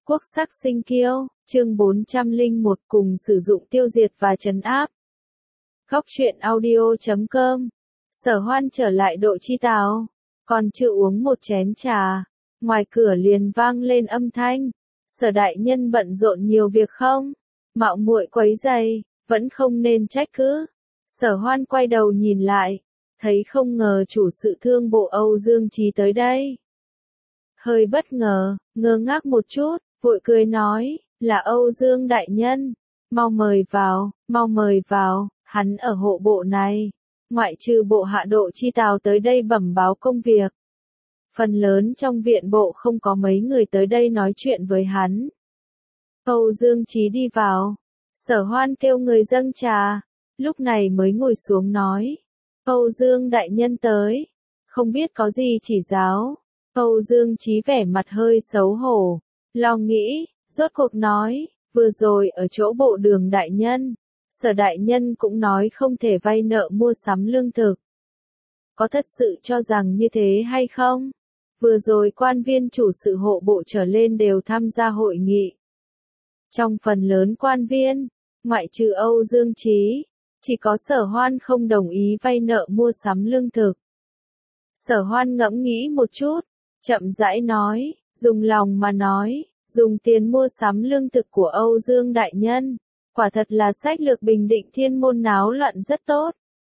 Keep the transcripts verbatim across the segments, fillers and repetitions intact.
Quốc sắc sinh kiêu, chương bốn trăm lẻ một cùng sử dụng tiêu diệt và trấn áp. Góc truyện audio chấm com. Sở Hoan trở lại Độ Chi Tào, còn chưa uống một chén trà, ngoài cửa liền vang lên âm thanh. Sở đại nhân bận rộn nhiều việc không? Mạo muội quấy rầy, vẫn không nên trách cứ. Sở Hoan quay đầu nhìn lại, thấy không ngờ chủ sự thương bộ Âu Dương Chí tới đây. Hơi bất ngờ, ngơ ngác một chút, vội cười nói, là Âu Dương đại nhân, mau mời vào, mau mời vào, hắn ở hộ bộ này, ngoại trừ bộ hạ Độ Chi Tào tới đây bẩm báo công việc. Phần lớn trong viện bộ không có mấy người tới đây nói chuyện với hắn. Âu Dương Chí đi vào, Sở Hoan kêu người dâng trà, lúc này mới ngồi xuống nói, Âu Dương đại nhân tới, không biết có gì chỉ giáo. Âu Dương Chí vẻ mặt hơi xấu hổ, lo nghĩ, rốt cuộc nói, vừa rồi ở chỗ bộ Đường đại nhân, Sở đại nhân cũng nói không thể vay nợ mua sắm lương thực. Có thật sự cho rằng như thế hay không? Vừa rồi quan viên chủ sự hộ bộ trở lên đều tham gia hội nghị. Trong phần lớn quan viên, ngoại trừ Âu Dương Chí, chỉ có Sở Hoan không đồng ý vay nợ mua sắm lương thực. Sở Hoan ngẫm nghĩ một chút, chậm rãi nói, dùng lòng mà nói, dùng tiền mua sắm lương thực của Âu Dương đại nhân, quả thật là sách lược bình định thiên môn náo loạn rất tốt.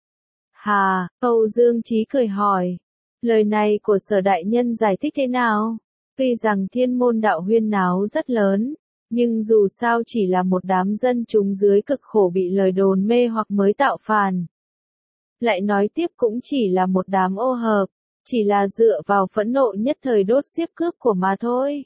Hà, Âu Dương Chí cười hỏi, lời này của Sở đại nhân giải thích thế nào? Tuy rằng thiên môn đạo huyên náo rất lớn, nhưng dù sao chỉ là một đám dân chúng dưới cực khổ bị lời đồn mê hoặc mới tạo phản. Lại nói tiếp cũng chỉ là một đám ô hợp, chỉ là dựa vào phẫn nộ nhất thời đốt xiếp cướp của mà thôi.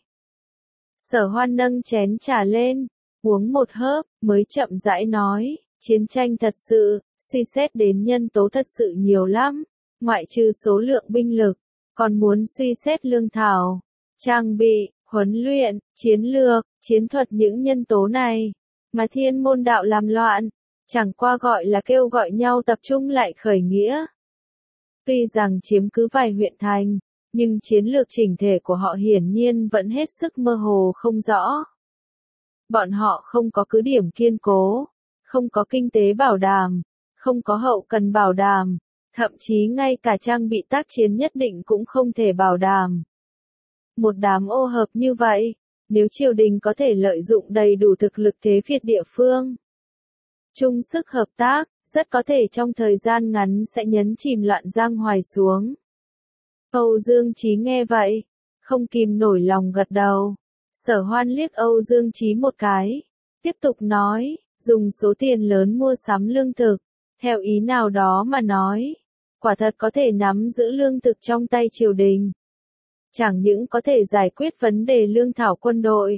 Sở Hoan nâng chén trà lên, uống một hớp, mới chậm rãi nói, chiến tranh thật sự, suy xét đến nhân tố thật sự nhiều lắm, ngoại trừ số lượng binh lực, còn muốn suy xét lương thảo, trang bị, huấn luyện, chiến lược, chiến thuật những nhân tố này, mà thiên môn đạo làm loạn, chẳng qua gọi là kêu gọi nhau tập trung lại khởi nghĩa. Tuy rằng chiếm cứ vài huyện thành, nhưng chiến lược chỉnh thể của họ hiển nhiên vẫn hết sức mơ hồ không rõ. Bọn họ không có cứ điểm kiên cố, không có kinh tế bảo đảm, không có hậu cần bảo đảm, thậm chí ngay cả trang bị tác chiến nhất định cũng không thể bảo đảm. Một đám ô hợp như vậy, nếu triều đình có thể lợi dụng đầy đủ thực lực thế phiệt địa phương, chung sức hợp tác, rất có thể trong thời gian ngắn sẽ nhấn chìm loạn giang hoài xuống. Âu Dương Chí nghe vậy, không kìm nổi lòng gật đầu. Sở Hoan liếc Âu Dương Chí một cái, tiếp tục nói, dùng số tiền lớn mua sắm lương thực, theo ý nào đó mà nói, quả thật có thể nắm giữ lương thực trong tay triều đình. Chẳng những có thể giải quyết vấn đề lương thảo quân đội,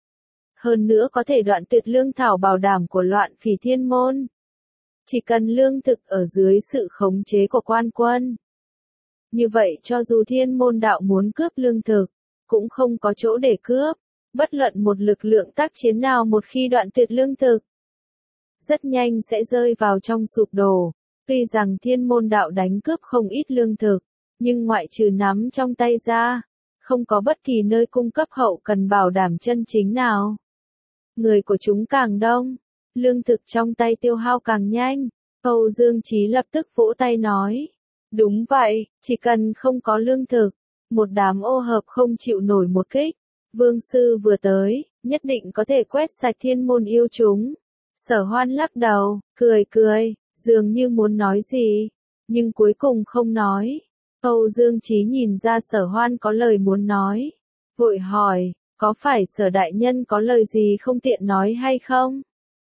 hơn nữa có thể đoạn tuyệt lương thảo bảo đảm của loạn phỉ thiên môn. Chỉ cần lương thực ở dưới sự khống chế của quan quân. Như vậy cho dù thiên môn đạo muốn cướp lương thực, cũng không có chỗ để cướp, bất luận một lực lượng tác chiến nào một khi đoạn tuyệt lương thực, rất nhanh sẽ rơi vào trong sụp đổ. Tuy rằng thiên môn đạo đánh cướp không ít lương thực, nhưng ngoại trừ nắm trong tay ra, không có bất kỳ nơi cung cấp hậu cần bảo đảm chân chính nào. Người của chúng càng đông, lương thực trong tay tiêu hao càng nhanh. Âu Dương Chí lập tức vỗ tay nói, đúng vậy, chỉ cần không có lương thực, một đám ô hợp không chịu nổi một kích. Vương sư vừa tới, nhất định có thể quét sạch thiên môn yêu chúng. Sở Hoan lắc đầu, cười cười, dường như muốn nói gì, nhưng cuối cùng không nói. Âu Dương Chí nhìn ra Sở Hoan có lời muốn nói, vội hỏi, có phải Sở đại nhân có lời gì không tiện nói hay không?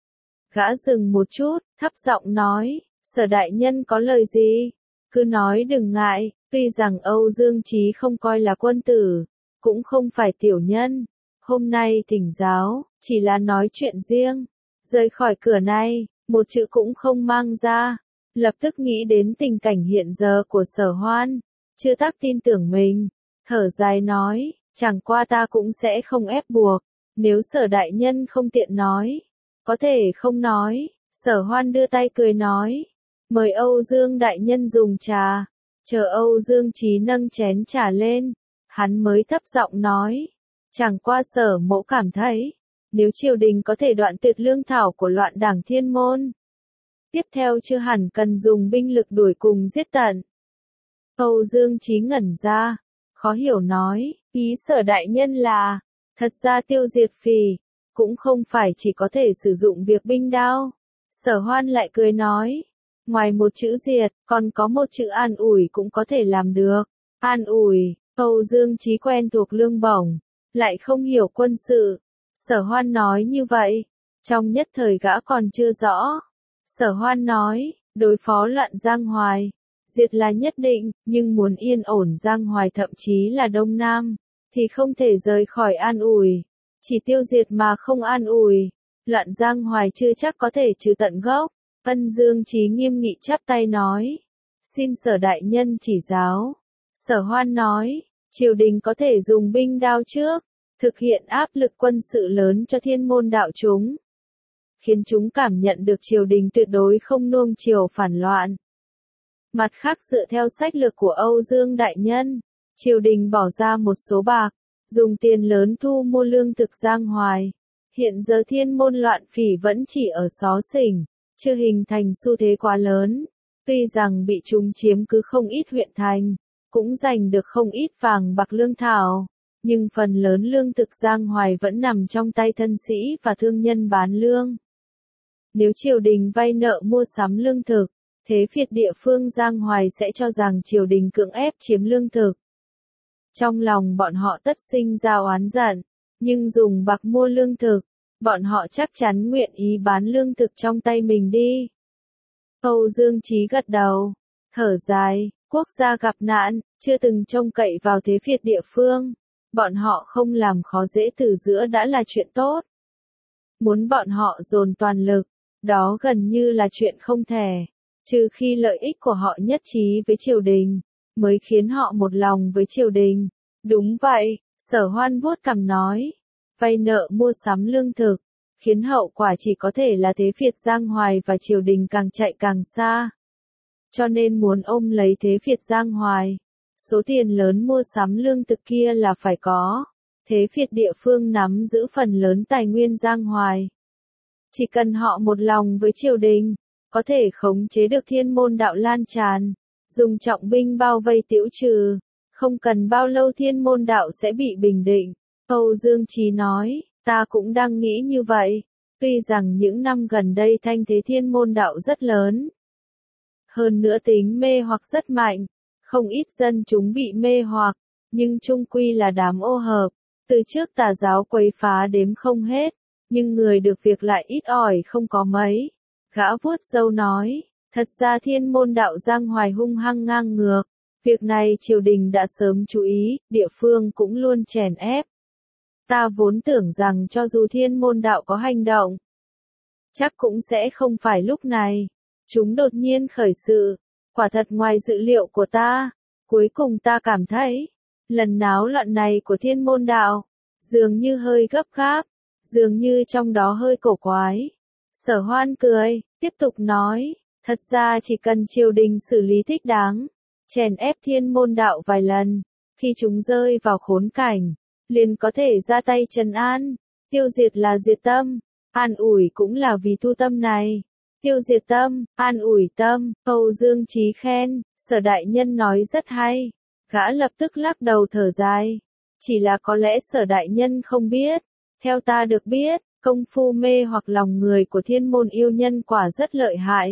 Gã dừng một chút, thấp giọng nói, Sở đại nhân có lời gì? Cứ nói đừng ngại, tuy rằng Âu Dương Chí không coi là quân tử, cũng không phải tiểu nhân. Hôm nay thỉnh giáo, chỉ là nói chuyện riêng. Rời khỏi cửa này, một chữ cũng không mang ra. Lập tức nghĩ đến tình cảnh hiện giờ của Sở Hoan, chưa tác tin tưởng mình. Thở dài nói, chẳng qua ta cũng sẽ không ép buộc. Nếu Sở đại nhân không tiện nói, có thể không nói. Sở Hoan đưa tay cười nói, mời Âu Dương đại nhân dùng trà. Chờ Âu Dương Chí nâng chén trà lên, hắn mới thấp giọng nói, Chẳng qua Sở Mẫu cảm thấy, nếu triều đình có thể đoạn tuyệt lương thảo của loạn đảng Thiên Môn, tiếp theo chưa hẳn cần dùng binh lực đuổi cùng giết tận. Âu Dương Chí ngẩn ra, khó hiểu nói, ý Sở đại nhân là, thật ra tiêu diệt phỉ, cũng không phải chỉ có thể sử dụng việc binh đao. Sở Hoan lại cười nói, ngoài một chữ diệt, còn có một chữ an ủi cũng có thể làm được. An ủi, Âu Dương Chí quen thuộc lương bổng, lại không hiểu quân sự. Sở Hoan nói như vậy, trong nhất thời gã còn chưa rõ. Sở Hoan nói, đối phó loạn Giang Hoài, diệt là nhất định, nhưng muốn yên ổn Giang Hoài thậm chí là Đông Nam, thì không thể rời khỏi an ủi. Chỉ tiêu diệt mà không an ủi, loạn Giang Hoài chưa chắc có thể trừ tận gốc. Ân Dương Chí nghiêm nghị chắp tay nói, xin Sở đại nhân chỉ giáo. Sở Hoan nói, triều đình có thể dùng binh đao trước, thực hiện áp lực quân sự lớn cho Thiên Môn đạo chúng, khiến chúng cảm nhận được triều đình tuyệt đối không nuông chiều phản loạn. Mặt khác dựa theo sách lược của Âu Dương đại nhân, triều đình bỏ ra một số bạc, dùng tiền lớn thu mua lương thực Giang Hoài. Hiện giờ Thiên Môn loạn phỉ vẫn chỉ ở xó xỉnh, chưa hình thành xu thế quá lớn. Tuy rằng bị chúng chiếm cứ không ít huyện thành, cũng giành được không ít vàng bạc lương thảo, nhưng phần lớn lương thực Giang Hoài vẫn nằm trong tay thân sĩ và thương nhân bán lương. Nếu triều đình vay nợ mua sắm lương thực, thế phiệt địa phương Giang Hoài sẽ cho rằng triều đình cưỡng ép chiếm lương thực. Trong lòng bọn họ tất sinh ra oán giận, nhưng dùng bạc mua lương thực, bọn họ chắc chắn nguyện ý bán lương thực trong tay mình đi. Âu Dương Chí gật đầu, thở dài, quốc gia gặp nạn, chưa từng trông cậy vào thế phiệt địa phương. Bọn họ không làm khó dễ từ giữa đã là chuyện tốt. Muốn bọn họ dồn toàn lực, đó gần như là chuyện không thể, trừ khi lợi ích của họ nhất trí với triều đình, mới khiến họ một lòng với triều đình. Đúng vậy, Sở Hoan vuốt cằm nói, vay nợ mua sắm lương thực, khiến hậu quả chỉ có thể là thế phiệt Giang Hoài và triều đình càng chạy càng xa. Cho nên muốn ôm lấy thế phiệt Giang Hoài, số tiền lớn mua sắm lương thực kia là phải có. Thế phiệt địa phương nắm giữ phần lớn tài nguyên Giang Hoài. Chỉ cần họ một lòng với triều đình, có thể khống chế được Thiên Môn đạo lan tràn, dùng trọng binh bao vây tiễu trừ, không cần bao lâu Thiên Môn đạo sẽ bị bình định. Âu Dương Chí nói, ta cũng đang nghĩ như vậy, tuy rằng những năm gần đây thanh thế Thiên Môn đạo rất lớn. Hơn nữa tính mê hoặc rất mạnh, không ít dân chúng bị mê hoặc, nhưng chung quy là đám ô hợp, từ trước tà giáo quấy phá đếm không hết, nhưng người được việc lại ít ỏi không có mấy. Gã vuốt râu nói, thật ra Thiên Môn đạo Giang Hoài hung hăng ngang ngược, việc này triều đình đã sớm chú ý, địa phương cũng luôn chèn ép. Ta vốn tưởng rằng cho dù Thiên Môn đạo có hành động, chắc cũng sẽ không phải lúc này. Chúng đột nhiên khởi sự, quả thật ngoài dự liệu của ta. Cuối cùng ta cảm thấy, lần náo loạn này của Thiên Môn đạo, dường như hơi gấp gáp, dường như trong đó hơi cổ quái. Sở Hoan cười, tiếp tục nói, thật ra chỉ cần triều đình xử lý thích đáng, chèn ép Thiên Môn đạo vài lần, khi chúng rơi vào khốn cảnh, liền có thể ra tay trấn an. Tiêu diệt là diệt tâm, an ủi cũng là vì tu tâm này. Tiêu diệt tâm, an ủi tâm. Âu Dương Chí khen, Sở đại nhân nói rất hay. Gã lập tức lắc đầu thở dài. Chỉ là có lẽ Sở đại nhân không biết. Theo ta được biết, công phu mê hoặc lòng người của Thiên Môn yêu nhân quả rất lợi hại.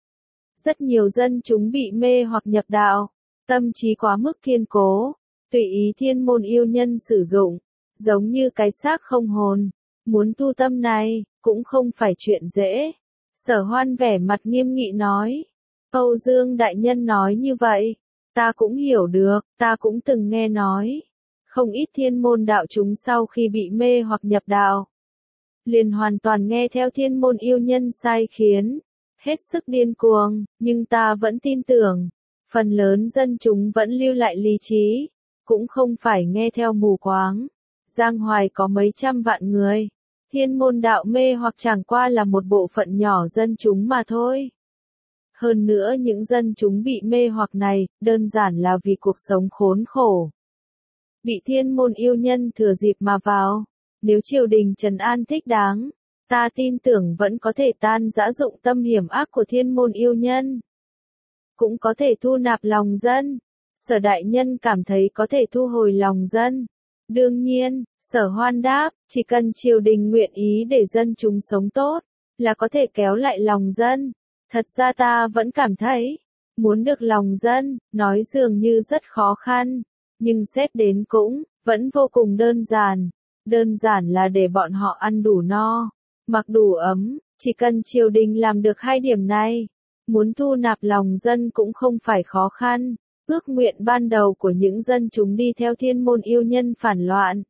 Rất nhiều dân chúng bị mê hoặc nhập đạo, tâm trí quá mức kiên cố, tùy ý Thiên Môn yêu nhân sử dụng, giống như cái xác không hồn. Muốn tu tâm này, cũng không phải chuyện dễ. Sở Hoan vẻ mặt nghiêm nghị nói. Âu Dương đại nhân nói như vậy, ta cũng hiểu được, ta cũng từng nghe nói. Không ít Thiên Môn đạo chúng sau khi bị mê hoặc nhập đạo, liền hoàn toàn nghe theo Thiên Môn yêu nhân sai khiến, hết sức điên cuồng, nhưng ta vẫn tin tưởng, phần lớn dân chúng vẫn lưu lại lý trí, cũng không phải nghe theo mù quáng. Giang Hoài có mấy trăm vạn người, Thiên Môn đạo mê hoặc chẳng qua là một bộ phận nhỏ dân chúng mà thôi. Hơn nữa những dân chúng bị mê hoặc này, đơn giản là vì cuộc sống khốn khổ. bị thiên môn yêu nhân thừa dịp mà vào. Nếu triều đình trấn an thích đáng, ta tin tưởng vẫn có thể tan rã dụng tâm hiểm ác của thiên môn yêu nhân. Cũng có thể thu nạp lòng dân. Sở đại nhân cảm thấy có thể thu hồi lòng dân. Đương nhiên, Sở Hoan đáp, chỉ cần triều đình nguyện ý để dân chúng sống tốt, là có thể kéo lại lòng dân. Thật ra ta vẫn cảm thấy, muốn được lòng dân, nói dường như rất khó khăn, nhưng xét đến cũng, vẫn vô cùng đơn giản. Đơn giản là để bọn họ ăn đủ no, mặc đủ ấm, chỉ cần triều đình làm được hai điểm này, muốn thu nạp lòng dân cũng không phải khó khăn. Ước nguyện ban đầu của những dân chúng đi theo thiên môn yêu nhân phản loạn.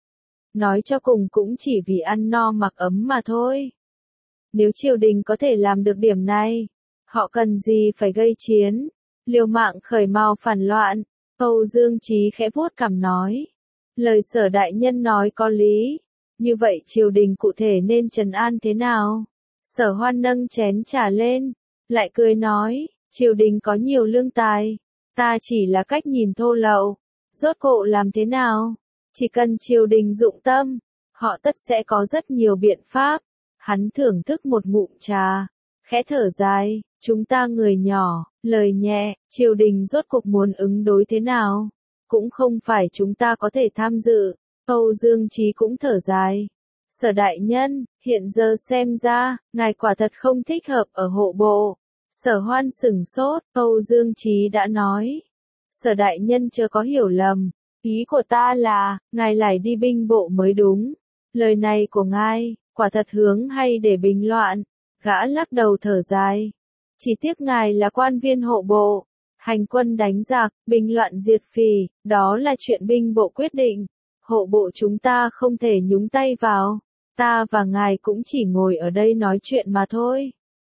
Nói cho cùng cũng chỉ vì ăn no mặc ấm mà thôi. Nếu triều đình có thể làm được điểm này, họ cần gì phải gây chiến, liều mạng khởi mào phản loạn. Âu Dương Chí khẽ vuốt cằm nói. Lời Sở đại nhân nói có lý. Như vậy triều đình cụ thể nên trấn an thế nào? Sở Hoan nâng chén trà lên, lại cười nói, triều đình có nhiều lương tài. Ta chỉ là cách nhìn thô lậu, rốt cộ làm thế nào? Chỉ cần triều đình dụng tâm, họ tất sẽ có rất nhiều biện pháp. Hắn thưởng thức một ngụm trà, khẽ thở dài, chúng ta người nhỏ, lời nhẹ, triều đình rốt cuộc muốn ứng đối thế nào? Cũng không phải chúng ta có thể tham dự. Âu Dương Chí cũng thở dài. Sở đại nhân, hiện giờ xem ra, ngài quả thật không thích hợp ở hộ bộ. Sở Hoan sửng sốt, Âu Dương Chí đã nói. Sở đại nhân chưa có hiểu lầm, ý của ta là, ngài lại đi binh bộ mới đúng. Lời này của ngài, quả thật hướng hay để bình loạn. Gã lắc đầu thở dài. Chỉ tiếc ngài là quan viên hộ bộ. Hành quân đánh giặc, bình loạn diệt phỉ, đó là chuyện binh bộ quyết định. Hộ bộ chúng ta không thể nhúng tay vào. Ta và ngài cũng chỉ ngồi ở đây nói chuyện mà thôi.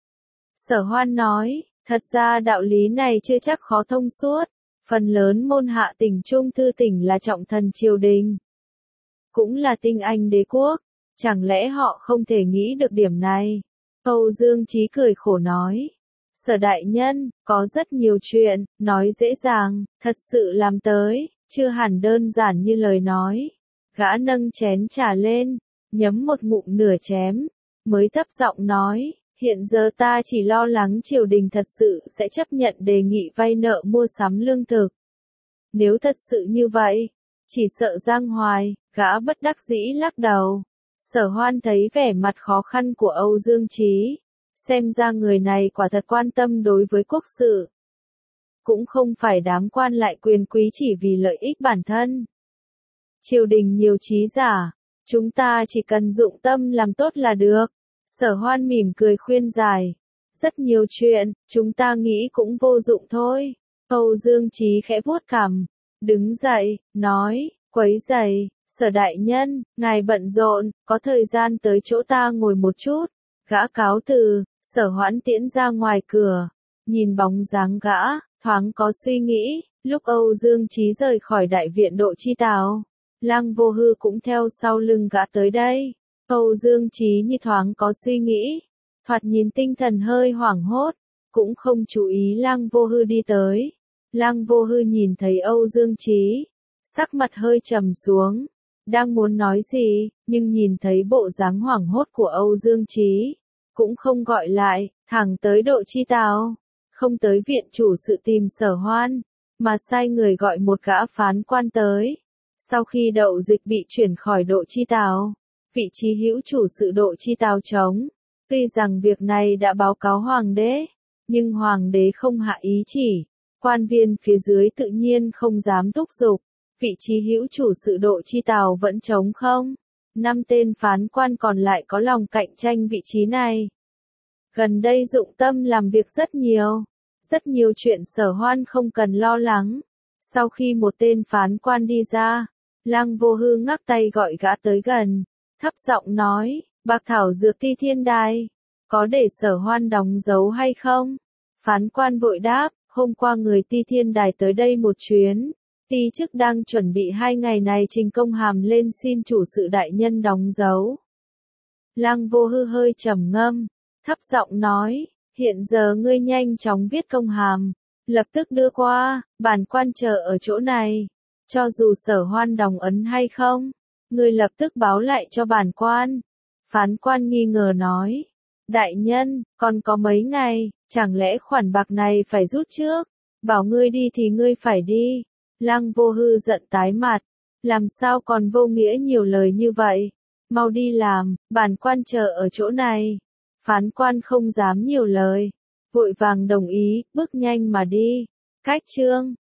Sở Hoan nói, thật ra đạo lý này chưa chắc khó thông suốt. Phần lớn môn hạ tỉnh Trung Thư tỉnh là trọng thần triều đình. Cũng là tinh anh đế quốc. Chẳng lẽ họ không thể nghĩ được điểm này? Âu Dương Chí cười khổ nói. Sở đại nhân, có rất nhiều chuyện, nói dễ dàng, thật sự làm tới, chưa hẳn đơn giản như lời nói. Gã nâng chén trà lên, nhấm một ngụm nửa chém, mới thấp giọng nói, hiện giờ ta chỉ lo lắng triều đình thật sự sẽ chấp nhận đề nghị vay nợ mua sắm lương thực. Nếu thật sự như vậy, chỉ sợ Giang Hoài, gã bất đắc dĩ lắc đầu. Sở Hoan thấy vẻ mặt khó khăn của Âu Dương Chí. Xem ra người này quả thật quan tâm đối với quốc sự. Cũng không phải đám quan lại quyền quý chỉ vì lợi ích bản thân. Triều đình nhiều trí giả, chúng ta chỉ cần dụng tâm làm tốt là được. Sở Hoan mỉm cười khuyên giải. Rất nhiều chuyện, chúng ta nghĩ cũng vô dụng thôi. Âu Dương Chí khẽ vuốt cằm, đứng dậy, nói, quấy rầy, Sở đại nhân, ngài bận rộn, có thời gian tới chỗ ta ngồi một chút. Gã cáo từ, Sở Hoãn tiễn ra ngoài cửa, nhìn bóng dáng gã, thoáng có suy nghĩ. Lúc Âu Dương Chí rời khỏi đại viện Độ Chi Tào, Lăng Vô Hư cũng theo sau lưng gã tới đây. Âu Dương Chí như thoáng có suy nghĩ, thoạt nhìn tinh thần hơi hoảng hốt, cũng không chú ý Lăng Vô Hư đi tới. Lăng Vô Hư nhìn thấy Âu Dương Chí, sắc mặt hơi trầm xuống, đang muốn nói gì, nhưng nhìn thấy bộ dáng hoảng hốt của Âu Dương Chí, cũng không gọi lại, thẳng tới Độ Chi Tào, không tới viện chủ sự tìm Sở Hoan, mà sai người gọi một gã phán quan tới. Sau khi Đậu Dịch bị chuyển khỏi Độ Chi Tào, vị trí hữu chủ sự Độ Chi Tào trống. Tuy rằng việc này đã báo cáo hoàng đế, nhưng hoàng đế không hạ ý chỉ, quan viên phía dưới tự nhiên không dám thúc giục. Vị trí hữu chủ sự Độ Chi Tào vẫn trống không. Năm tên phán quan còn lại có lòng cạnh tranh vị trí này. Gần đây dụng tâm làm việc rất nhiều. Rất nhiều chuyện Sở Hoan không cần lo lắng. Sau khi một tên phán quan đi ra, Lăng Vô Hư ngắc tay gọi gã tới gần, thấp giọng nói, Bạc Thảo Dược Ti Thiên Đài, có để Sở Hoan đóng dấu hay không? Phán quan vội đáp, hôm qua người Ti Thiên Đài tới đây một chuyến. Ti chức đang chuẩn bị hai ngày này trình công hàm lên xin chủ sự đại nhân đóng dấu. Lăng Vô Hư hơi trầm ngâm, thấp giọng nói, hiện giờ ngươi nhanh chóng viết công hàm, lập tức đưa qua, bản quan chờ ở chỗ này. Cho dù Sở Hoan đồng ấn hay không, ngươi lập tức báo lại cho bản quan. Phán quan nghi ngờ nói. Đại nhân, còn có mấy ngày, chẳng lẽ khoản bạc này phải rút trước? Bảo ngươi đi thì ngươi phải đi. Lăng Vô Hư giận tái mặt. Làm sao còn vô nghĩa nhiều lời như vậy? Mau đi làm, bản quan chờ ở chỗ này. Phán quan không dám nhiều lời. Vội vàng đồng ý, bước nhanh mà đi. Cách chương